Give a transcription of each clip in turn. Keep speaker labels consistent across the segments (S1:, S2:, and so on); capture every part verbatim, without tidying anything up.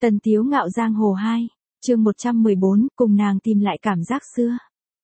S1: Tần Tiếu Ngạo Giang Hồ hai, chương một trăm mười bốn, cùng nàng tìm lại cảm giác xưa.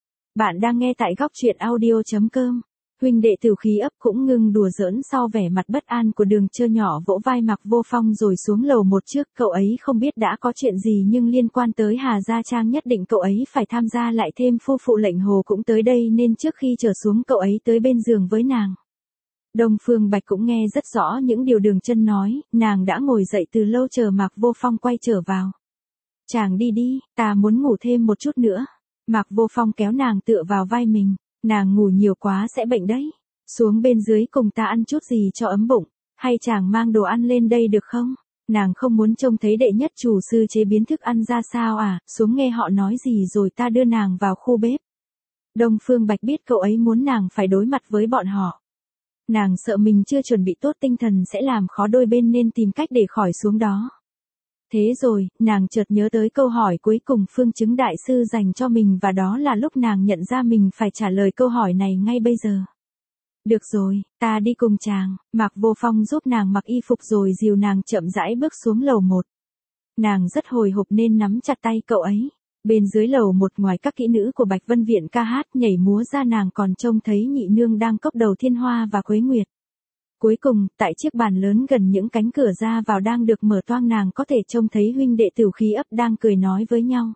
S1: Bạn đang nghe tại góc truyện audio chấm com. Huynh đệ Tử Khí ấp cũng ngưng đùa giỡn sau vẻ mặt bất an của Đường Chơ nhỏ, vỗ vai Mạc Vô Phong rồi xuống lầu một trước. Cậu ấy không biết đã có chuyện gì nhưng liên quan tới Hà Gia Trang nhất định cậu ấy phải tham gia, lại thêm phu phụ Lệnh Hồ cũng tới đây nên trước khi trở xuống cậu ấy tới bên giường với nàng. Đông Phương Bạch cũng nghe rất rõ những điều Đường Chân nói, nàng đã ngồi dậy từ lâu chờ Mạc Vô Phong quay trở vào. Chàng đi đi, ta muốn ngủ thêm một chút nữa. Mạc Vô Phong kéo nàng tựa vào vai mình, nàng ngủ nhiều quá sẽ bệnh đấy. Xuống bên dưới cùng ta ăn chút gì cho ấm bụng, hay chàng mang đồ ăn lên đây được không? Nàng không muốn trông thấy đệ nhất chủ sư chế biến thức ăn ra sao à, xuống nghe họ nói gì rồi ta đưa nàng vào khu bếp. Đông Phương Bạch biết cậu ấy muốn nàng phải đối mặt với bọn họ. Nàng sợ mình chưa chuẩn bị tốt tinh thần sẽ làm khó đôi bên nên tìm cách để khỏi xuống đó. Thế rồi, nàng chợt nhớ tới câu hỏi cuối cùng Phương Chứng Đại Sư dành cho mình, và đó là lúc nàng nhận ra mình phải trả lời câu hỏi này ngay bây giờ. Được rồi, ta đi cùng chàng. Mạc Vô Phong giúp nàng mặc y phục rồi dìu nàng chậm rãi bước xuống lầu một. Nàng rất hồi hộp nên nắm chặt tay cậu ấy. Bên dưới lầu một, ngoài các kỹ nữ của Bạch Vân Viện ca hát nhảy múa ra, nàng còn trông thấy nhị nương đang cốc đầu Thiên Hoa và Quế Nguyệt. Cuối cùng, tại chiếc bàn lớn gần những cánh cửa ra vào đang được mở toang, nàng có thể trông thấy huynh đệ Tử Khí ấp đang cười nói với nhau.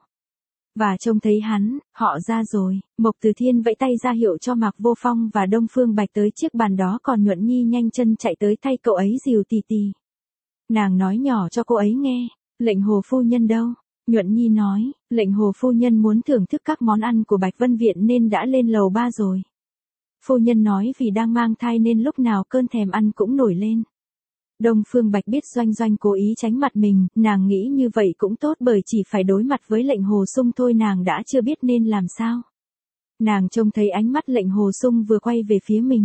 S1: Và trông thấy hắn, họ ra rồi. Mộc Từ Thiên vẫy tay ra hiệu cho Mạc Vô Phong và Đông Phương Bạch tới chiếc bàn đó, còn Nhuận Nhi nhanh chân chạy tới thay cậu ấy dìu tì tì. Nàng nói nhỏ cho cô ấy nghe, Lệnh Hồ phu nhân đâu? Nhuận Nhi nói, Lệnh Hồ phu nhân muốn thưởng thức các món ăn của Bạch Vân Viện nên đã lên lầu ba rồi. Phu nhân nói vì đang mang thai nên lúc nào cơn thèm ăn cũng nổi lên. Đông Phương Bạch biết Doanh Doanh cố ý tránh mặt mình, nàng nghĩ như vậy cũng tốt bởi chỉ phải đối mặt với Lệnh Hồ Sung thôi nàng đã chưa biết nên làm sao. Nàng trông thấy ánh mắt Lệnh Hồ Sung vừa quay về phía mình.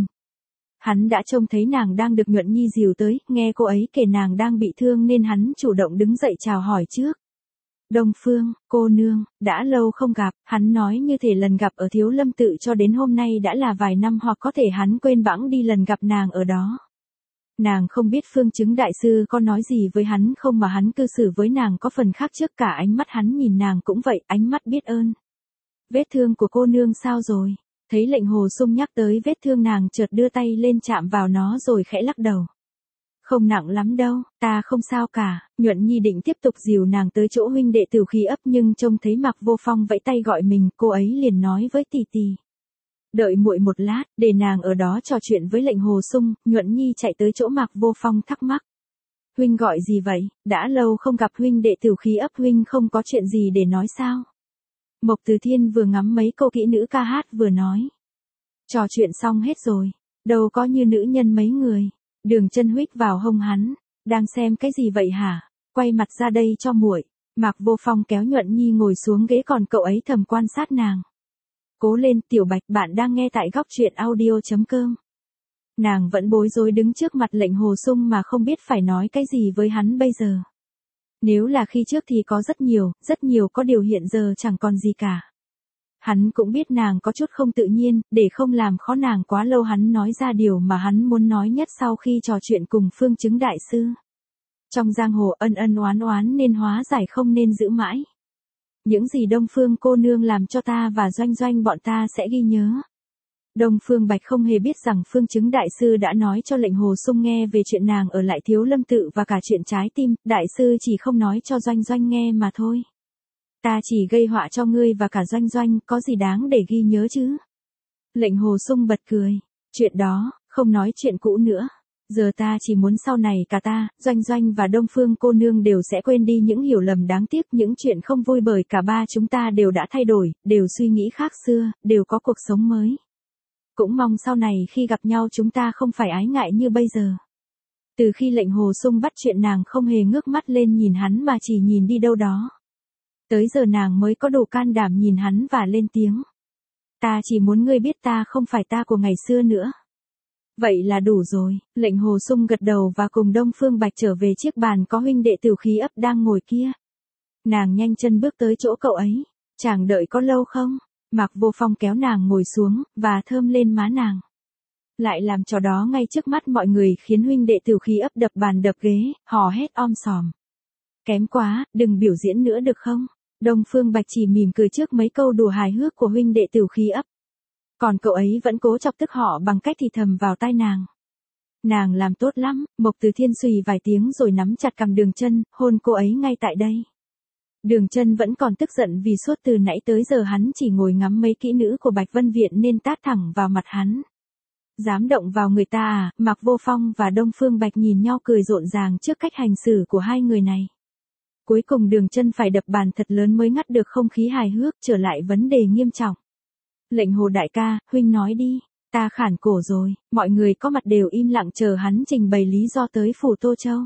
S1: Hắn đã trông thấy nàng đang được Nhuận Nhi dìu tới, nghe cô ấy kể nàng đang bị thương nên hắn chủ động đứng dậy chào hỏi trước. Đông Phương, cô nương, đã lâu không gặp, hắn nói như thể lần gặp ở Thiếu Lâm Tự cho đến hôm nay đã là vài năm, hoặc có thể hắn quên bẵng đi lần gặp nàng ở đó. Nàng không biết Phương Chứng Đại Sư có nói gì với hắn không mà hắn cư xử với nàng có phần khác trước, cả ánh mắt hắn nhìn nàng cũng vậy, ánh mắt biết ơn. Vết thương của cô nương sao rồi? Thấy Lệnh Hồ Sung nhắc tới vết thương, nàng chợt đưa tay lên chạm vào nó rồi khẽ lắc đầu. Không nặng lắm đâu, ta không sao cả. Nhuận Nhi định tiếp tục dìu nàng tới chỗ huynh đệ Tử Khí ấp nhưng trông thấy Mạc Vô Phong vẫy tay gọi mình, cô ấy liền nói với tì tì. Đợi muội một lát, để nàng ở đó trò chuyện với Lệnh Hồ Sung. Nhuận Nhi chạy tới chỗ Mạc Vô Phong thắc mắc. Huynh gọi gì vậy, đã lâu không gặp huynh đệ Tử Khí ấp, huynh không có chuyện gì để nói sao? Mộc Từ Thiên vừa ngắm mấy cô kỹ nữ ca hát vừa nói. Trò chuyện xong hết rồi, đâu có như nữ nhân mấy người. Đường Chân huých vào hông hắn, đang xem cái gì vậy hả? Quay mặt ra đây cho muội. Mạc Vô Phong kéo Nhuận Nhi ngồi xuống ghế, còn cậu ấy thầm quan sát nàng. Cố lên Tiểu Bạch, bạn đang nghe tại góc truyện audio chấm com. Nàng vẫn bối rối đứng trước mặt Lệnh Hồ Sung mà không biết phải nói cái gì với hắn bây giờ. Nếu là khi trước thì có rất nhiều, rất nhiều có điều hiện giờ chẳng còn gì cả. Hắn cũng biết nàng có chút không tự nhiên, để không làm khó nàng quá lâu hắn nói ra điều mà hắn muốn nói nhất sau khi trò chuyện cùng Phương Chứng Đại Sư. Trong giang hồ ân ân oán oán nên hóa giải không nên giữ mãi. Những gì Đông Phương cô nương làm cho ta và Doanh Doanh bọn ta sẽ ghi nhớ. Đông Phương Bạch không hề biết rằng Phương Chứng Đại Sư đã nói cho Lệnh Hồ Sung nghe về chuyện nàng ở lại Thiếu Lâm Tự và cả chuyện trái tim, Đại Sư chỉ không nói cho Doanh Doanh nghe mà thôi. Ta chỉ gây họa cho ngươi và cả Doanh Doanh, có gì đáng để ghi nhớ chứ? Lệnh Hồ Sung bật cười. Chuyện đó, không nói chuyện cũ nữa. Giờ ta chỉ muốn sau này cả ta, Doanh Doanh và Đông Phương cô nương đều sẽ quên đi những hiểu lầm đáng tiếc, những chuyện không vui, bởi cả ba chúng ta đều đã thay đổi, đều suy nghĩ khác xưa, đều có cuộc sống mới. Cũng mong sau này khi gặp nhau chúng ta không phải ái ngại như bây giờ. Từ khi Lệnh Hồ Sung bắt chuyện, nàng không hề ngước mắt lên nhìn hắn mà chỉ nhìn đi đâu đó. Tới giờ nàng mới có đủ can đảm nhìn hắn và lên tiếng. Ta chỉ muốn ngươi biết ta không phải ta của ngày xưa nữa. Vậy là đủ rồi. Lệnh Hồ Sung gật đầu và cùng Đông Phương Bạch trở về chiếc bàn có huynh đệ Tử Khí ấp đang ngồi kia. Nàng nhanh chân bước tới chỗ cậu ấy. Chàng đợi có lâu không? Mạc Vô Phong kéo nàng ngồi xuống, và thơm lên má nàng. Lại làm trò đó ngay trước mắt mọi người khiến huynh đệ Tử Khí ấp đập bàn đập ghế, hò hét om sòm. Kém quá, đừng biểu diễn nữa được không? Đông Phương Bạch chỉ mỉm cười trước mấy câu đùa hài hước của huynh đệ Tửu Khí ấp. Còn cậu ấy vẫn cố chọc tức họ bằng cách thì thầm vào tai nàng. Nàng làm tốt lắm, Mộc Từ Thiên xùy vài tiếng rồi nắm chặt cằm Đường Chân, hôn cô ấy ngay tại đây. Đường Chân vẫn còn tức giận vì suốt từ nãy tới giờ hắn chỉ ngồi ngắm mấy kỹ nữ của Bạch Vân Viện nên tát thẳng vào mặt hắn. Dám động vào người ta à? Mạc Vô Phong và Đông Phương Bạch nhìn nhau cười rộn ràng trước cách hành xử của hai người này. Cuối cùng Đường Chân phải đập bàn thật lớn mới ngắt được không khí hài hước, trở lại vấn đề nghiêm trọng. Lệnh Hồ đại ca, huynh nói đi. Ta khản cổ rồi. Mọi người có mặt đều im lặng chờ hắn trình bày lý do tới phủ Tô Châu.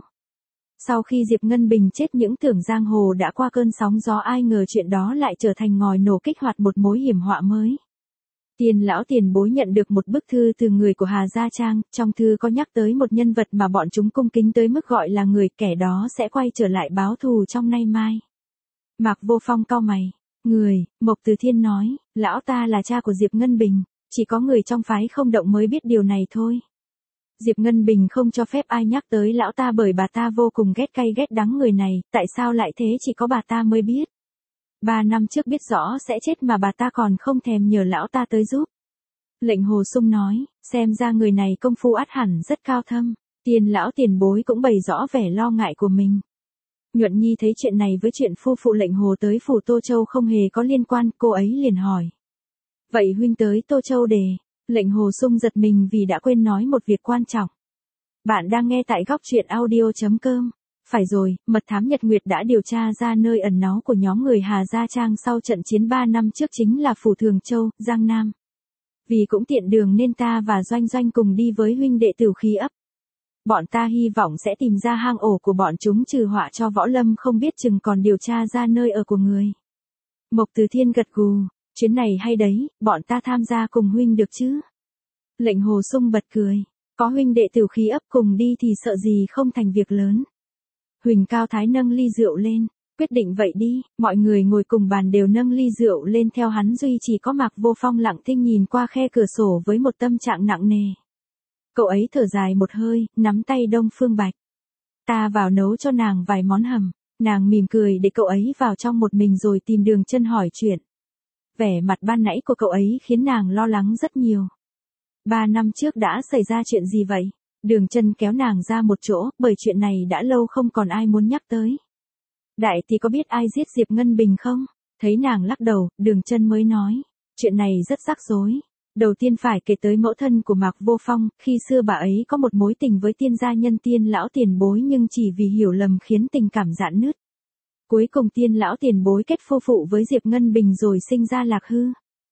S1: Sau khi Diệp Ngân Bình chết, những tưởng giang hồ đã qua cơn sóng gió, ai ngờ chuyện đó lại trở thành ngòi nổ kích hoạt một mối hiểm họa mới. Tiên lão tiền bối nhận được một bức thư từ người của Hà Gia Trang, trong thư có nhắc tới một nhân vật mà bọn chúng cung kính tới mức gọi là người, kẻ đó sẽ quay trở lại báo thù trong nay mai. Mạc Vô Phong cau mày. Người, Mộc Từ Thiên nói, lão ta là cha của Diệp Ngân Bình, chỉ có người trong phái không động mới biết điều này thôi. Diệp Ngân Bình không cho phép ai nhắc tới lão ta bởi bà ta vô cùng ghét cay ghét đắng người này, tại sao lại thế chỉ có bà ta mới biết. Ba năm trước biết rõ sẽ chết mà bà ta còn không thèm nhờ lão ta tới giúp. Lệnh Hồ Sung nói, xem ra người này công phu ắt hẳn rất cao thâm. Tiên lão tiền bối cũng bày rõ vẻ lo ngại của mình. Nhuận Nhi thấy chuyện này với chuyện phu phụ Lệnh Hồ tới phủ Tô Châu không hề có liên quan, cô ấy liền hỏi. Vậy huynh tới Tô Châu để... Lệnh Hồ Sung giật mình vì đã quên nói một việc quan trọng. Bạn đang nghe tại góc truyện audio chấm com. Phải rồi, mật thám Nhật Nguyệt đã điều tra ra nơi ẩn náu của nhóm người Hà Gia Trang sau trận chiến ba năm trước chính là phủ Thường Châu, Giang Nam. Vì cũng tiện đường nên ta và Doanh Doanh cùng đi với huynh đệ Tửu Khí ấp. Bọn ta hy vọng sẽ tìm ra hang ổ của bọn chúng trừ họa cho võ lâm, không biết chừng còn điều tra ra nơi ở của người. Mộc Từ Thiên gật gù, chuyến này hay đấy, bọn ta tham gia cùng huynh được chứ? Lệnh Hồ Sung bật cười, có huynh đệ Tửu Khí ấp cùng đi thì sợ gì không thành việc lớn. Huỳnh Cao Thái nâng ly rượu lên, quyết định vậy đi, mọi người ngồi cùng bàn đều nâng ly rượu lên theo hắn, duy chỉ có Mạc Vô Phong lặng thinh nhìn qua khe cửa sổ với một tâm trạng nặng nề. Cậu ấy thở dài một hơi, nắm tay Đông Phương Bạch. Ta vào nấu cho nàng vài món hầm. Nàng mỉm cười để cậu ấy vào trong một mình rồi tìm Đường Chân hỏi chuyện. Vẻ mặt ban nãy của cậu ấy khiến nàng lo lắng rất nhiều. Ba năm trước đã xảy ra chuyện gì vậy? Đường Chân kéo nàng ra một chỗ, bởi chuyện này đã lâu không còn ai muốn nhắc tới. Đại thì có biết ai giết Diệp Ngân Bình không? Thấy nàng lắc đầu, Đường Chân mới nói. Chuyện này rất rắc rối. Đầu tiên phải kể tới mẫu thân của Mạc Vô Phong, khi xưa bà ấy có một mối tình với tiên gia nhân Tiên lão tiền bối, nhưng chỉ vì hiểu lầm khiến tình cảm rạn nứt. Cuối cùng Tiên lão tiền bối kết phu phụ với Diệp Ngân Bình rồi sinh ra Lạc Hư.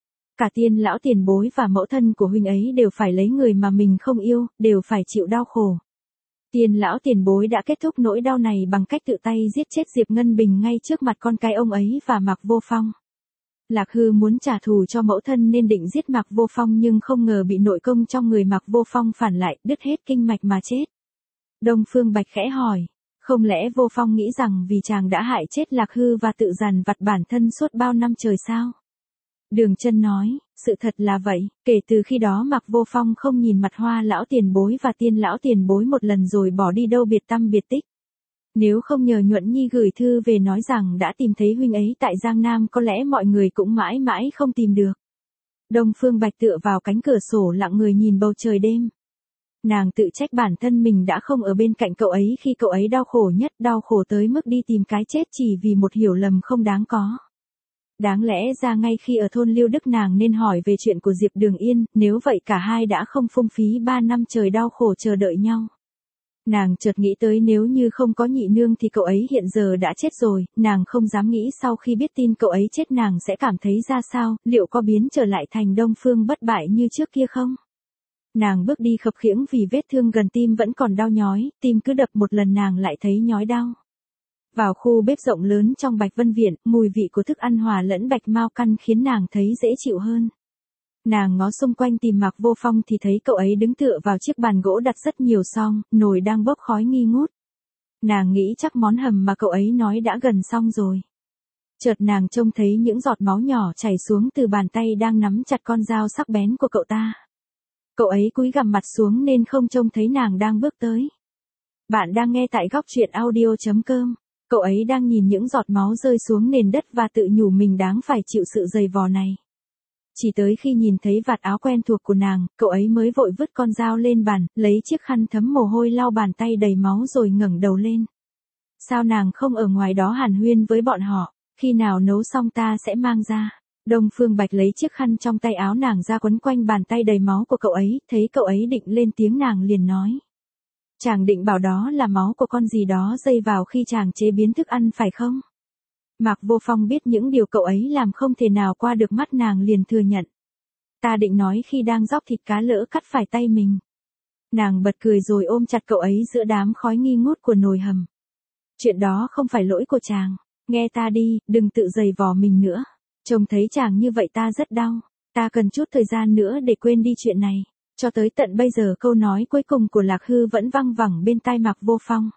S1: Cả Tiên lão tiền bối và mẫu thân của huynh ấy đều phải lấy người mà mình không yêu, đều phải chịu đau khổ. Tiên lão tiền bối đã kết thúc nỗi đau này bằng cách tự tay giết chết Diệp Ngân Bình ngay trước mặt con cái ông ấy và Mạc Vô Phong. Lạc Hư muốn trả thù cho mẫu thân nên định giết Mạc Vô Phong, nhưng không ngờ bị nội công trong người Mạc Vô Phong phản lại, đứt hết kinh mạch mà chết. Đông Phương Bạch khẽ hỏi, không lẽ Vô Phong nghĩ rằng vì chàng đã hại chết Lạc Hư và tự dằn vặt bản thân suốt bao năm trời sao? Đường Chân nói, sự thật là vậy, kể từ khi đó Mạc Vô Phong không nhìn mặt Hoa lão tiền bối và Tiên lão tiền bối một lần rồi bỏ đi đâu biệt tăm biệt tích. Nếu không nhờ Nhuận Nhi gửi thư về nói rằng đã tìm thấy huynh ấy tại Giang Nam, có lẽ mọi người cũng mãi mãi không tìm được. Đông Phương Bạch tựa vào cánh cửa sổ lặng người nhìn bầu trời đêm. Nàng tự trách bản thân mình đã không ở bên cạnh cậu ấy khi cậu ấy đau khổ nhất, đau khổ tới mức đi tìm cái chết chỉ vì một hiểu lầm không đáng có. Đáng lẽ ra ngay khi ở thôn Liêu Đức nàng nên hỏi về chuyện của Diệp Đường Yên, nếu vậy cả hai đã không phung phí ba năm trời đau khổ chờ đợi nhau. Nàng chợt nghĩ tới nếu như không có nhị nương thì cậu ấy hiện giờ đã chết rồi, nàng không dám nghĩ sau khi biết tin cậu ấy chết nàng sẽ cảm thấy ra sao, liệu có biến trở lại thành Đông Phương bất bại như trước kia không? Nàng bước đi khập khiễng vì vết thương gần tim vẫn còn đau nhói, tim cứ đập một lần nàng lại thấy nhói đau. Vào khu bếp rộng lớn trong Bạch Vân Viện, mùi vị của thức ăn hòa lẫn bạch mao căn khiến nàng thấy dễ chịu hơn. Nàng ngó xung quanh tìm Mạc Vô Phong thì thấy cậu ấy đứng tựa vào chiếc bàn gỗ đặt rất nhiều xong, nồi đang bốc khói nghi ngút. Nàng nghĩ chắc món hầm mà cậu ấy nói đã gần xong rồi. Chợt nàng trông thấy những giọt máu nhỏ chảy xuống từ bàn tay đang nắm chặt con dao sắc bén của cậu ta. Cậu ấy cúi gằm mặt xuống nên không trông thấy nàng đang bước tới. Bạn đang nghe tại góc truyện audio chấm com. Cậu ấy đang nhìn những giọt máu rơi xuống nền đất và tự nhủ mình đáng phải chịu sự giày vò này. Chỉ tới khi nhìn thấy vạt áo quen thuộc của nàng, cậu ấy mới vội vứt con dao lên bàn, lấy chiếc khăn thấm mồ hôi lau bàn tay đầy máu rồi ngẩng đầu lên. Sao nàng không ở ngoài đó hàn huyên với bọn họ, khi nào nấu xong ta sẽ mang ra. Đông Phương Bạch lấy chiếc khăn trong tay áo nàng ra quấn quanh bàn tay đầy máu của cậu ấy, thấy cậu ấy định lên tiếng nàng liền nói. Chàng định bảo đó là máu của con gì đó dây vào khi chàng chế biến thức ăn phải không? Mạc Vô Phong biết những điều cậu ấy làm không thể nào qua được mắt nàng liền thừa nhận. Ta định nói khi đang róc thịt cá lỡ cắt phải tay mình. Nàng bật cười rồi ôm chặt cậu ấy giữa đám khói nghi ngút của nồi hầm. Chuyện đó không phải lỗi của chàng, nghe ta đi, đừng tự giày vò mình nữa. Trông thấy chàng như vậy ta rất đau, ta cần chút thời gian nữa để quên đi chuyện này. Cho tới tận bây giờ câu nói cuối cùng của Lạc Hư vẫn văng vẳng bên tai Mạc Vô Phong.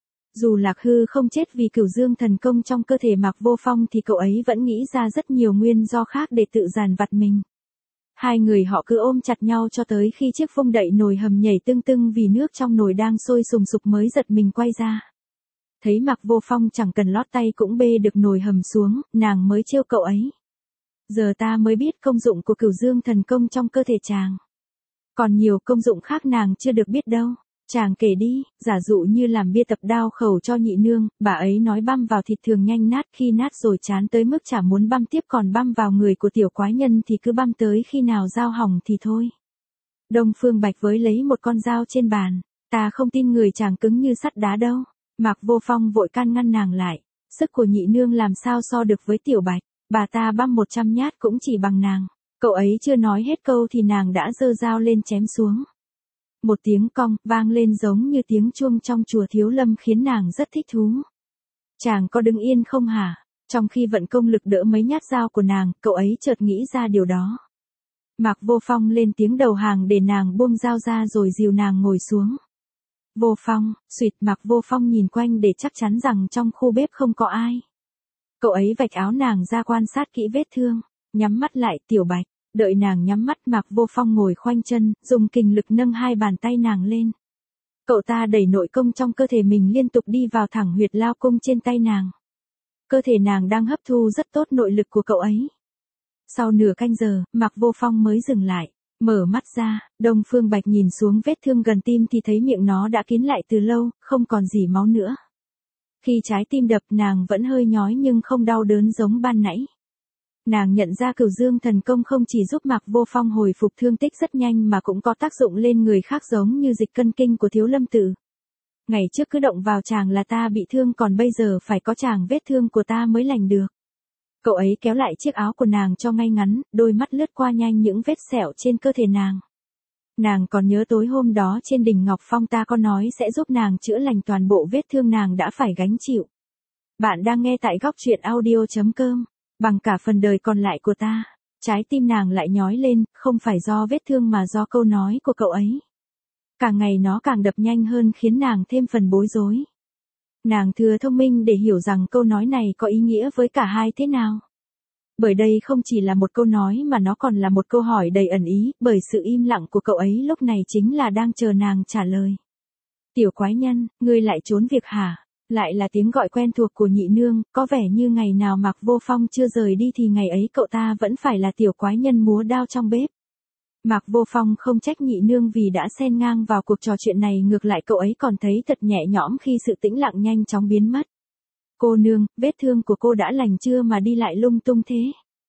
S1: Dù Lạc Hư không chết vì cửu dương thần công trong cơ thể Mạc Vô Phong thì cậu ấy vẫn nghĩ ra rất nhiều nguyên do khác để tự giàn vặt mình. Hai người họ cứ ôm chặt nhau cho tới khi chiếc vung đậy nồi hầm nhảy tưng tưng vì nước trong nồi đang sôi sùng sục mới giật mình quay ra. Thấy Mạc Vô Phong chẳng cần lót tay cũng bê được nồi hầm xuống, nàng mới trêu cậu ấy. Giờ ta mới biết công dụng của cửu dương thần công trong cơ thể chàng. Còn nhiều công dụng khác nàng chưa được biết đâu. Chàng kể đi, giả dụ như làm bia tập đao khẩu cho nhị nương, bà ấy nói băm vào thịt thường nhanh nát, khi nát rồi chán tới mức chả muốn băm tiếp, còn băm vào người của tiểu quái nhân thì cứ băm tới khi nào dao hỏng thì thôi. Đông Phương Bạch với lấy một con dao trên bàn, ta không tin người chàng cứng như sắt đá đâu. Mạc Vô Phong vội can ngăn nàng lại, sức của nhị nương làm sao so được với tiểu Bạch, bà ta băm một trăm nhát cũng chỉ bằng nàng. Cậu ấy chưa nói hết câu thì nàng đã giơ dao lên chém xuống. Một tiếng cong vang lên giống như tiếng chuông trong chùa Thiếu Lâm khiến nàng rất thích thú. Chàng có đứng yên không hả? Trong khi vận công lực đỡ mấy nhát dao của nàng, cậu ấy chợt nghĩ ra điều đó. Mạc Vô Phong lên tiếng đầu hàng để nàng buông dao ra rồi dìu nàng ngồi xuống. Vô Phong, suýt Mạc Vô Phong nhìn quanh để chắc chắn rằng trong khu bếp không có ai. Cậu ấy vạch áo nàng ra quan sát kỹ vết thương, nhắm mắt lại tiểu Bạch. Đợi nàng nhắm mắt Mạc Vô Phong ngồi khoanh chân, dùng kình lực nâng hai bàn tay nàng lên. Cậu ta đẩy nội công trong cơ thể mình liên tục đi vào thẳng huyệt lao cung trên tay nàng. Cơ thể nàng đang hấp thu rất tốt nội lực của cậu ấy. Sau nửa canh giờ, Mạc Vô Phong mới dừng lại, mở mắt ra, Đông Phương Bạch nhìn xuống vết thương gần tim thì thấy miệng nó đã kín lại từ lâu, không còn gì máu nữa. Khi trái tim đập nàng vẫn hơi nhói nhưng không đau đớn giống ban nãy. Nàng nhận ra cửu dương thần công không chỉ giúp Mạc Vô Phong hồi phục thương tích rất nhanh mà cũng có tác dụng lên người khác giống như dịch cân kinh của Thiếu Lâm Tự. Ngày trước cứ động vào chàng là ta bị thương, còn bây giờ phải có chàng vết thương của ta mới lành được. Cậu ấy kéo lại chiếc áo của nàng cho ngay ngắn, đôi mắt lướt qua nhanh những vết sẹo trên cơ thể nàng. Nàng còn nhớ tối hôm đó trên đỉnh Ngọc Phong ta có nói sẽ giúp nàng chữa lành toàn bộ vết thương nàng đã phải gánh chịu. Bạn đang nghe tại góc truyện audio chấm com. Bằng cả phần đời còn lại của ta, trái tim nàng lại nhói lên, không phải do vết thương mà do câu nói của cậu ấy. Càng ngày nó càng đập nhanh hơn khiến nàng thêm phần bối rối. Nàng thừa thông minh để hiểu rằng câu nói này có ý nghĩa với cả hai thế nào. Bởi đây không chỉ là một câu nói mà nó còn là một câu hỏi đầy ẩn ý, bởi sự im lặng của cậu ấy lúc này chính là đang chờ nàng trả lời. Tiểu quái nhân, ngươi lại trốn việc hả? Lại là tiếng gọi quen thuộc của nhị nương, có vẻ như ngày nào Mạc Vô Phong chưa rời đi thì ngày ấy cậu ta vẫn phải là tiểu quái nhân múa đao trong bếp. Mạc Vô Phong không trách nhị nương vì đã xen ngang vào cuộc trò chuyện này, ngược lại cậu ấy còn thấy thật nhẹ nhõm khi sự tĩnh lặng nhanh chóng biến mất. Cô nương, vết thương của cô đã lành chưa mà đi lại lung tung thế?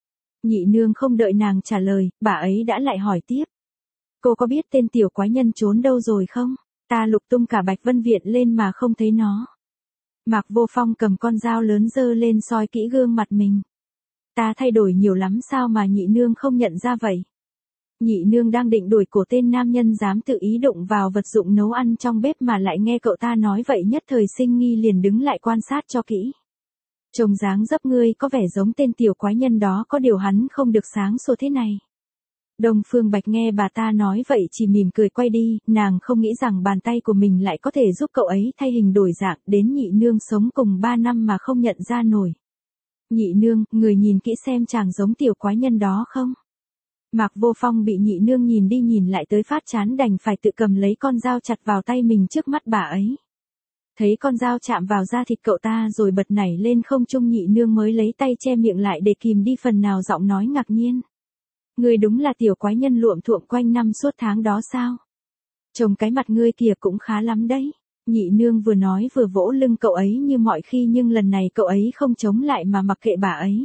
S1: Nhị nương không đợi nàng trả lời, bà ấy đã lại hỏi tiếp. Cô có biết tên tiểu quái nhân trốn đâu rồi không? Ta lục tung cả Bạch Vân Viện lên mà không thấy nó. Mạc Vô Phong cầm con dao lớn giơ lên soi kỹ gương mặt mình. Ta thay đổi nhiều lắm sao mà nhị nương không nhận ra vậy? Nhị nương đang định đuổi cổ tên nam nhân dám tự ý đụng vào vật dụng nấu ăn trong bếp mà lại nghe cậu ta nói vậy, nhất thời sinh nghi liền đứng lại quan sát cho kỹ. Trông dáng dấp ngươi có vẻ giống tên tiểu quái nhân đó, có điều hắn không được sáng sủa thế này. Đông Phương Bạch nghe bà ta nói vậy chỉ mỉm cười quay đi, nàng không nghĩ rằng bàn tay của mình lại có thể giúp cậu ấy thay hình đổi dạng, đến nhị nương sống cùng ba năm mà không nhận ra nổi. Nhị nương, người nhìn kỹ xem chàng giống tiểu quái nhân đó không? Mạc Vô Phong bị nhị nương nhìn đi nhìn lại tới phát chán đành phải tự cầm lấy con dao chặt vào tay mình trước mắt bà ấy. Thấy con dao chạm vào da thịt cậu ta rồi bật nảy lên không trung, Nhị Nương mới lấy tay che miệng lại để kìm đi phần nào giọng nói ngạc nhiên. Ngươi đúng là tiểu quái nhân luộm thuộm quanh năm suốt tháng đó sao? Trông cái mặt ngươi kìa cũng khá lắm đấy. Nhị Nương vừa nói vừa vỗ lưng cậu ấy như mọi khi, nhưng lần này cậu ấy không chống lại mà mặc kệ bà ấy.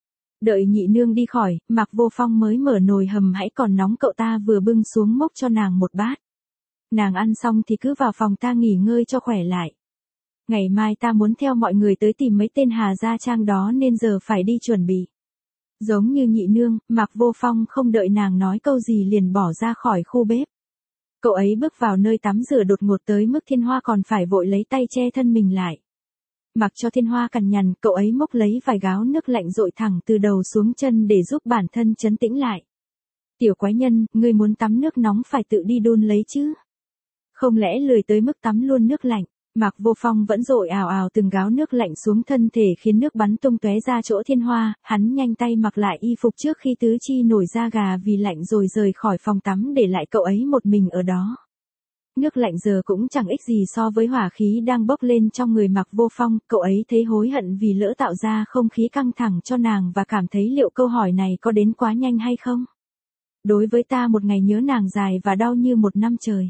S1: Đợi Nhị Nương đi khỏi, Mạc Vô Phong mới mở nồi hầm hãy còn nóng cậu ta vừa bưng xuống mốc cho nàng một bát. Nàng ăn xong thì cứ vào phòng ta nghỉ ngơi cho khỏe lại. Ngày mai ta muốn theo mọi người tới tìm mấy tên Hà Gia Trang đó nên giờ phải đi chuẩn bị. Giống như Nhị Nương, Mạc Vô Phong không đợi nàng nói câu gì liền bỏ ra khỏi khu bếp. Cậu ấy bước vào nơi tắm rửa đột ngột tới mức Thiên Hoa còn phải vội lấy tay che thân mình lại. Mặc cho Thiên Hoa cằn nhằn, cậu ấy múc lấy vài gáo nước lạnh dội thẳng từ đầu xuống chân để giúp bản thân trấn tĩnh lại. Tiểu quái nhân, ngươi muốn tắm nước nóng phải tự đi đun lấy chứ. Không lẽ lười tới mức tắm luôn nước lạnh. Mạc Vô Phong vẫn dội ào ào từng gáo nước lạnh xuống thân thể khiến nước bắn tung tóe ra chỗ Thiên Hoa, hắn nhanh tay mặc lại y phục trước khi tứ chi nổi da gà vì lạnh rồi rời khỏi phòng tắm để lại cậu ấy một mình ở đó. Nước lạnh giờ cũng chẳng ích gì so với hỏa khí đang bốc lên trong người Mạc Vô Phong, cậu ấy thấy hối hận vì lỡ tạo ra không khí căng thẳng cho nàng và cảm thấy liệu câu hỏi này có đến quá nhanh hay không. Đối với ta một ngày nhớ nàng dài và đau như một năm trời.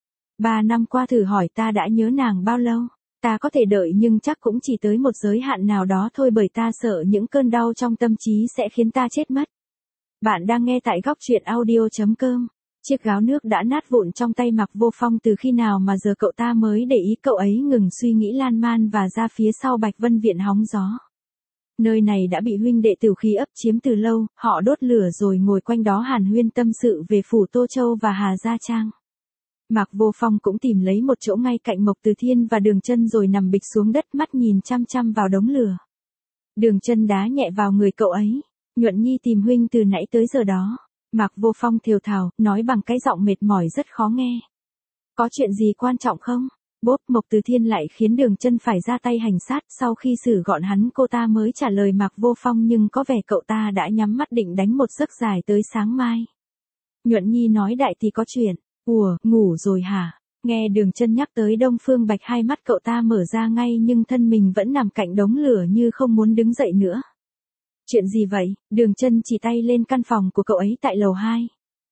S1: Ba năm qua thử hỏi ta đã nhớ nàng bao lâu, ta có thể đợi nhưng chắc cũng chỉ tới một giới hạn nào đó thôi, bởi ta sợ những cơn đau trong tâm trí sẽ khiến ta chết mất. Bạn đang nghe tại góc truyện audio chấm com. Chiếc gáo nước đã nát vụn trong tay Mạc Vô Phong từ khi nào mà giờ cậu ta mới để ý. Cậu ấy ngừng suy nghĩ lan man và ra phía sau Bạch Vân Viện hóng gió. Nơi này đã bị huynh đệ Tửu Khí ấp chiếm từ lâu, họ đốt lửa rồi ngồi quanh đó hàn huyên tâm sự về phủ Tô Châu và Hà Gia Trang. Mạc Vô Phong cũng tìm lấy một chỗ ngay cạnh Mộc Từ Thiên và Đường Chân rồi nằm bịch xuống đất, mắt nhìn chăm chăm vào đống lửa. Đường Chân đá nhẹ vào người cậu ấy. Nhuận Nhi tìm huynh từ nãy tới giờ đó. Mạc Vô Phong thều thào, nói bằng cái giọng mệt mỏi rất khó nghe. Có chuyện gì quan trọng không? Bốp, Mộc Từ Thiên lại khiến Đường Chân phải ra tay hành sát. Sau khi xử gọn hắn, cô ta mới trả lời Mạc Vô Phong, nhưng có vẻ cậu ta đã nhắm mắt định đánh một giấc dài tới sáng mai. Nhuận Nhi nói đại thì có chuyện. Ủa, ngủ rồi hả? Nghe Đường Chân nhắc tới Đông Phương Bạch, hai mắt cậu ta mở ra ngay nhưng thân mình vẫn nằm cạnh đống lửa như không muốn đứng dậy nữa. Chuyện gì vậy? Đường Chân chỉ tay lên căn phòng của cậu ấy tại lầu hai.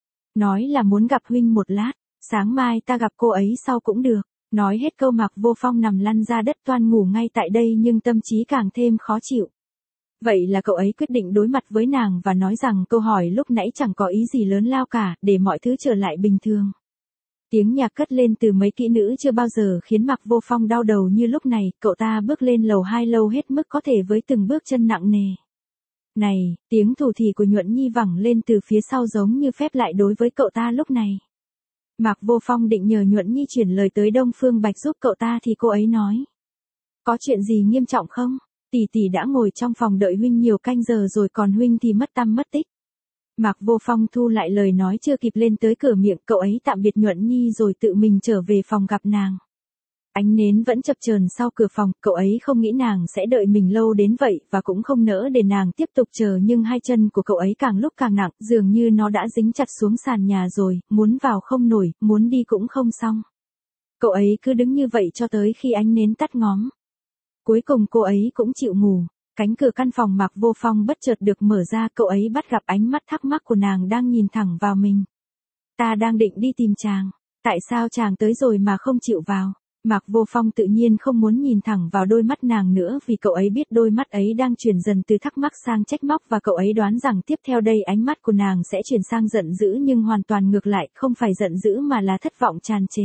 S1: Nói là muốn gặp huynh một lát, sáng mai ta gặp cô ấy sau cũng được. Nói hết câu Mạc Vô Phong nằm lăn ra đất toan ngủ ngay tại đây nhưng tâm trí càng thêm khó chịu. Vậy là cậu ấy quyết định đối mặt với nàng và nói rằng câu hỏi lúc nãy chẳng có ý gì lớn lao cả, để mọi thứ trở lại bình thường. Tiếng nhạc cất lên từ mấy kỹ nữ chưa bao giờ khiến Mạc Vô Phong đau đầu như lúc này, cậu ta bước lên lầu hai lâu hết mức có thể với từng bước chân nặng nề. Này, tiếng thủ thỉ của Nhuận Nhi vẳng lên từ phía sau giống như phép lại đối với cậu ta lúc này. Mạc Vô Phong định nhờ Nhuận Nhi chuyển lời tới Đông Phương Bạch giúp cậu ta thì cô ấy nói. Có chuyện gì nghiêm trọng không? Tỷ tỷ đã ngồi trong phòng đợi huynh nhiều canh giờ rồi còn huynh thì mất tăm mất tích. Mạc Vô Phong thu lại lời nói chưa kịp lên tới cửa miệng, cậu ấy tạm biệt Nhuận Nhi rồi tự mình trở về phòng gặp nàng. Ánh nến vẫn chập chờn sau cửa phòng, cậu ấy không nghĩ nàng sẽ đợi mình lâu đến vậy và cũng không nỡ để nàng tiếp tục chờ, nhưng hai chân của cậu ấy càng lúc càng nặng, dường như nó đã dính chặt xuống sàn nhà rồi, muốn vào không nổi, muốn đi cũng không xong. Cậu ấy cứ đứng như vậy cho tới khi ánh nến tắt ngóm. Cuối cùng cô ấy cũng chịu ngủ. Cánh cửa căn phòng Mạc Vô Phong bất chợt được mở ra, cậu ấy bắt gặp ánh mắt thắc mắc của nàng đang nhìn thẳng vào mình. Ta đang định đi tìm chàng. Tại sao chàng tới rồi mà không chịu vào? Mạc Vô Phong tự nhiên không muốn nhìn thẳng vào đôi mắt nàng nữa vì cậu ấy biết đôi mắt ấy đang chuyển dần từ thắc mắc sang trách móc và cậu ấy đoán rằng tiếp theo đây ánh mắt của nàng sẽ chuyển sang giận dữ, nhưng hoàn toàn ngược lại, không phải giận dữ mà là thất vọng tràn trề.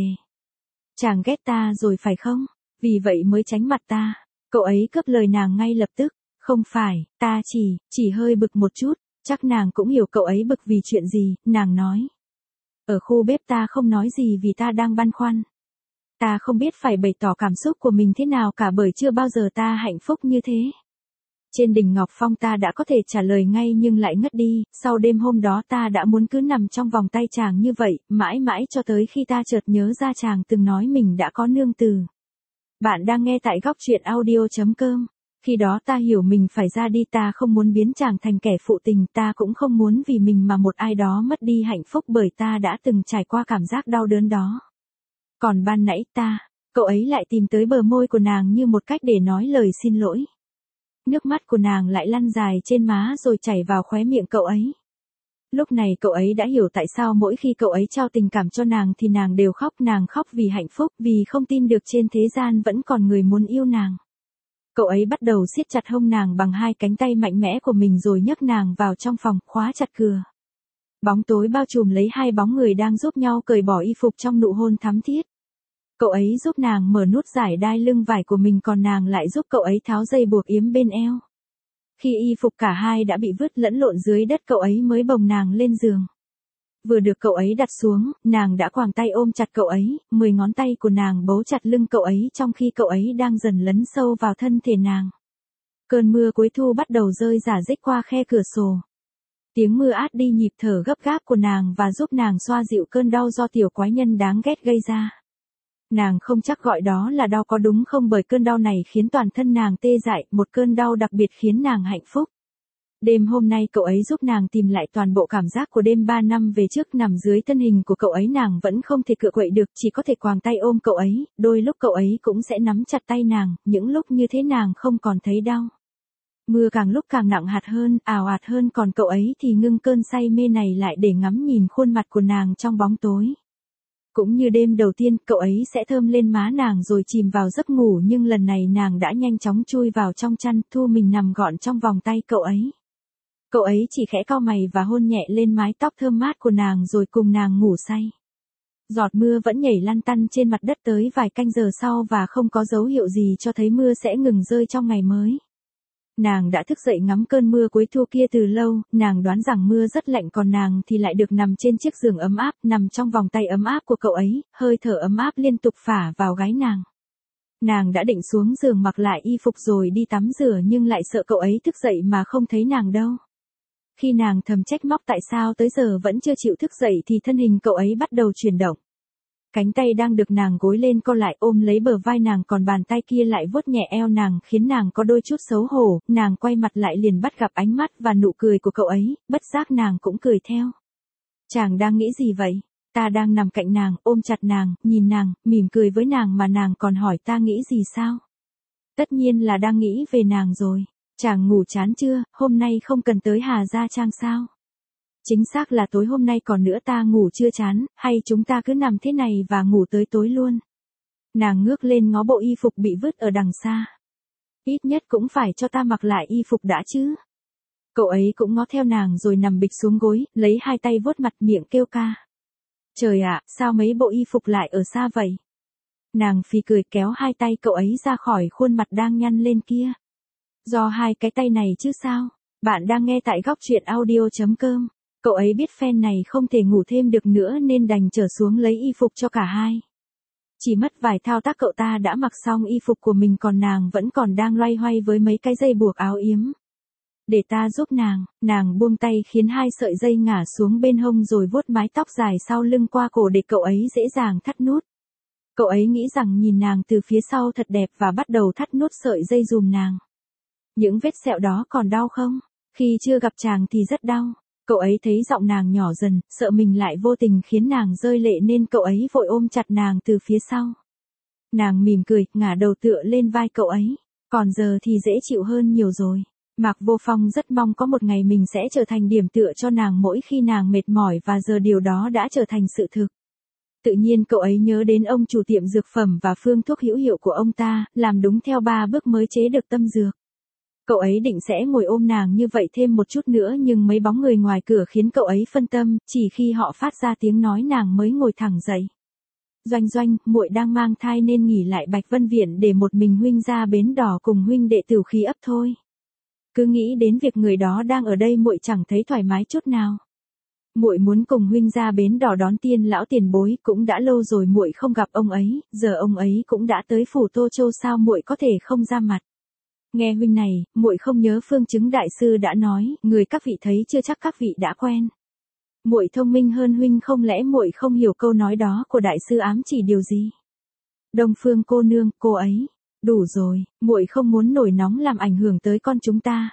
S1: Chàng ghét ta rồi phải không? Vì vậy mới tránh mặt ta. Cậu ấy cướp lời nàng ngay lập tức. Không phải, ta chỉ, chỉ hơi bực một chút. Chắc nàng cũng hiểu cậu ấy bực vì chuyện gì, nàng nói. Ở khu bếp ta không nói gì vì ta đang băn khoăn. Ta không biết phải bày tỏ cảm xúc của mình thế nào cả bởi chưa bao giờ ta hạnh phúc như thế. Trên đỉnh Ngọc Phong ta đã có thể trả lời ngay nhưng lại ngất đi, sau đêm hôm đó ta đã muốn cứ nằm trong vòng tay chàng như vậy, mãi mãi cho tới khi ta chợt nhớ ra chàng từng nói mình đã có nương tử. Bạn đang nghe tại góc truyện audio chấm com. Khi đó ta hiểu mình phải ra đi, ta không muốn biến chàng thành kẻ phụ tình, ta cũng không muốn vì mình mà một ai đó mất đi hạnh phúc bởi ta đã từng trải qua cảm giác đau đớn đó. Còn ban nãy ta, cậu ấy lại tìm tới bờ môi của nàng như một cách để nói lời xin lỗi. Nước mắt của nàng lại lăn dài trên má rồi chảy vào khóe miệng cậu ấy. Lúc này cậu ấy đã hiểu tại sao mỗi khi cậu ấy trao tình cảm cho nàng thì nàng đều khóc, nàng khóc vì hạnh phúc, vì không tin được trên thế gian vẫn còn người muốn yêu nàng. Cậu ấy bắt đầu siết chặt hông nàng bằng hai cánh tay mạnh mẽ của mình rồi nhấc nàng vào trong phòng, khóa chặt cửa. Bóng tối bao trùm lấy hai bóng người đang giúp nhau cởi bỏ y phục trong nụ hôn thắm thiết. Cậu ấy giúp nàng mở nút giải đai lưng vải của mình, còn nàng lại giúp cậu ấy tháo dây buộc yếm bên eo. Khi y phục cả hai đã bị vứt lẫn lộn dưới đất, cậu ấy mới bồng nàng lên giường. Vừa được cậu ấy đặt xuống, nàng đã quàng tay ôm chặt cậu ấy, mười ngón tay của nàng bấu chặt lưng cậu ấy trong khi cậu ấy đang dần lấn sâu vào thân thể nàng. Cơn mưa cuối thu bắt đầu rơi rả rích qua khe cửa sổ. Tiếng mưa át đi nhịp thở gấp gáp của nàng và giúp nàng xoa dịu cơn đau do tiểu quái nhân đáng ghét gây ra. Nàng không chắc gọi đó là đau có đúng không, bởi cơn đau này khiến toàn thân nàng tê dại, một cơn đau đặc biệt khiến nàng hạnh phúc. Đêm hôm nay cậu ấy giúp nàng tìm lại toàn bộ cảm giác của đêm ba năm về trước. Nằm dưới thân hình của cậu ấy, nàng vẫn không thể cựa quậy được, chỉ có thể quàng tay ôm cậu ấy, đôi lúc cậu ấy cũng sẽ nắm chặt tay nàng, những lúc như thế nàng không còn thấy đau. Mưa càng lúc càng nặng hạt hơn, ào ạt hơn, còn cậu ấy thì ngưng cơn say mê này lại để ngắm nhìn khuôn mặt của nàng trong bóng tối. Cũng như đêm đầu tiên, cậu ấy sẽ thơm lên má nàng rồi chìm vào giấc ngủ, nhưng lần này nàng đã nhanh chóng chui vào trong chăn, thu mình nằm gọn trong vòng tay cậu ấy. Cậu ấy chỉ khẽ cau mày và hôn nhẹ lên mái tóc thơm mát của nàng rồi cùng nàng ngủ say. Giọt mưa vẫn nhảy lăn tăn trên mặt đất tới vài canh giờ sau và không có dấu hiệu gì cho thấy mưa sẽ ngừng rơi trong ngày mới. Nàng đã thức dậy ngắm cơn mưa cuối thu kia từ lâu, nàng đoán rằng mưa rất lạnh, còn nàng thì lại được nằm trên chiếc giường ấm áp, nằm trong vòng tay ấm áp của cậu ấy, hơi thở ấm áp liên tục phả vào gáy nàng. Nàng đã định xuống giường mặc lại y phục rồi đi tắm rửa, nhưng lại sợ cậu ấy thức dậy mà không thấy nàng đâu. Khi nàng thầm trách móc tại sao tới giờ vẫn chưa chịu thức dậy thì thân hình cậu ấy bắt đầu chuyển động. Cánh tay đang được nàng gối lên co lại ôm lấy bờ vai nàng, còn bàn tay kia lại vuốt nhẹ eo nàng khiến nàng có đôi chút xấu hổ. Nàng quay mặt lại liền bắt gặp ánh mắt và nụ cười của cậu ấy, bất giác nàng cũng cười theo. Chàng đang nghĩ gì vậy? Ta đang nằm cạnh nàng, ôm chặt nàng, nhìn nàng, mỉm cười với nàng mà nàng còn hỏi ta nghĩ gì sao? Tất nhiên là đang nghĩ về nàng rồi. Chàng ngủ chán chưa, hôm nay không cần tới Hà Gia Trang sao? Chính xác là tối hôm nay, còn nữa ta ngủ chưa chán, hay chúng ta cứ nằm thế này và ngủ tới tối luôn? Nàng ngước lên ngó bộ y phục bị vứt ở đằng xa. Ít nhất cũng phải cho ta mặc lại y phục đã chứ. Cậu ấy cũng ngó theo nàng rồi nằm bịch xuống gối, lấy hai tay vuốt mặt, miệng kêu ca. Trời ạ, sao mấy bộ y phục lại ở xa vậy? Nàng phì cười kéo hai tay cậu ấy ra khỏi khuôn mặt đang nhăn lên kia. Do hai cái tay này chứ sao? Bạn đang nghe tại góc truyện audio chấm com. Cậu ấy biết fan này không thể ngủ thêm được nữa nên đành trở xuống lấy y phục cho cả hai. Chỉ mất vài thao tác cậu ta đã mặc xong y phục của mình, còn nàng vẫn còn đang loay hoay với mấy cái dây buộc áo yếm. Để ta giúp nàng, nàng buông tay khiến hai sợi dây ngả xuống bên hông rồi vuốt mái tóc dài sau lưng qua cổ để cậu ấy dễ dàng thắt nút. Cậu ấy nghĩ rằng nhìn nàng từ phía sau thật đẹp và bắt đầu thắt nút sợi dây dùm nàng. Những vết sẹo đó còn đau không? Khi chưa gặp chàng thì rất đau. Cậu ấy thấy giọng nàng nhỏ dần, sợ mình lại vô tình khiến nàng rơi lệ nên cậu ấy vội ôm chặt nàng từ phía sau. Nàng mỉm cười, ngả đầu tựa lên vai cậu ấy. Còn giờ thì dễ chịu hơn nhiều rồi. Mạc Vô Phong rất mong có một ngày mình sẽ trở thành điểm tựa cho nàng mỗi khi nàng mệt mỏi, và giờ điều đó đã trở thành sự thực. Tự nhiên cậu ấy nhớ đến ông chủ tiệm dược phẩm và phương thuốc hữu hiệu của ông ta, làm đúng theo ba bước mới chế được tâm dược. Cậu ấy định sẽ ngồi ôm nàng như vậy thêm một chút nữa, nhưng mấy bóng người ngoài cửa khiến cậu ấy phân tâm, chỉ khi họ phát ra tiếng nói nàng mới ngồi thẳng dậy. Doanh Doanh, muội đang mang thai nên nghỉ lại Bạch Vân Viện để một mình huynh ra Bến Đỏ cùng huynh đệ Tửu Khí Ấp thôi. Cứ nghĩ đến việc người đó đang ở đây muội chẳng thấy thoải mái chút nào. Muội muốn cùng huynh ra Bến Đỏ đón Tiên lão tiền bối, cũng đã lâu rồi muội không gặp ông ấy, giờ ông ấy cũng đã tới phủ Tô Châu, sao muội có thể không ra mặt. Nghe huynh này, muội không nhớ Phương Chứng đại sư đã nói, người các vị thấy chưa chắc các vị đã quen. Muội thông minh hơn huynh, không lẽ muội không hiểu câu nói đó của đại sư ám chỉ điều gì? Đông Phương cô nương, cô ấy, đủ rồi, muội không muốn nổi nóng làm ảnh hưởng tới con chúng ta.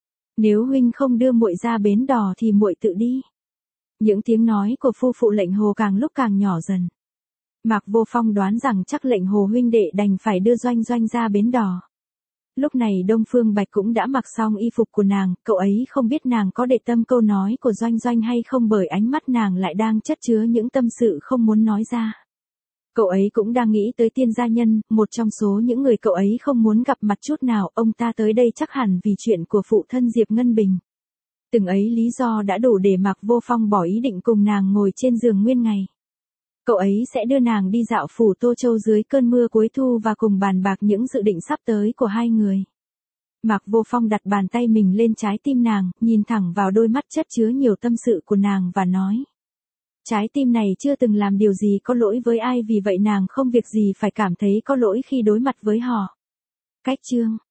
S1: Nếu huynh không đưa muội ra Bến Đỏ thì muội tự đi. Những tiếng nói của phu phụ lệnh hồ càng lúc càng nhỏ dần. Mạc Vô Phong đoán rằng chắc lệnh Hồ huynh đệ đành phải đưa Doanh Doanh ra bến đò. Lúc này Đông Phương Bạch cũng đã mặc xong y phục của nàng, cậu ấy không biết nàng có để tâm câu nói của Doanh Doanh hay không bởi ánh mắt nàng lại đang chất chứa những tâm sự không muốn nói ra. Cậu ấy cũng đang nghĩ tới Tiên gia nhân, một trong số những người cậu ấy không muốn gặp mặt chút nào, ông ta tới đây chắc hẳn vì chuyện của phụ thân Diệp Ngân Bình. Từng ấy lý do đã đủ để Mạc Vô Phong bỏ ý định cùng nàng ngồi trên giường nguyên ngày. Cậu ấy sẽ đưa nàng đi dạo phủ Tô Châu dưới cơn mưa cuối thu và cùng bàn bạc những dự định sắp tới của hai người. Mạc Vô Phong đặt bàn tay mình lên trái tim nàng, nhìn thẳng vào đôi mắt chất chứa nhiều tâm sự của nàng và nói. Trái tim này chưa từng làm điều gì có lỗi với ai, vì vậy nàng không việc gì phải cảm thấy có lỗi khi đối mặt với họ. Cách chương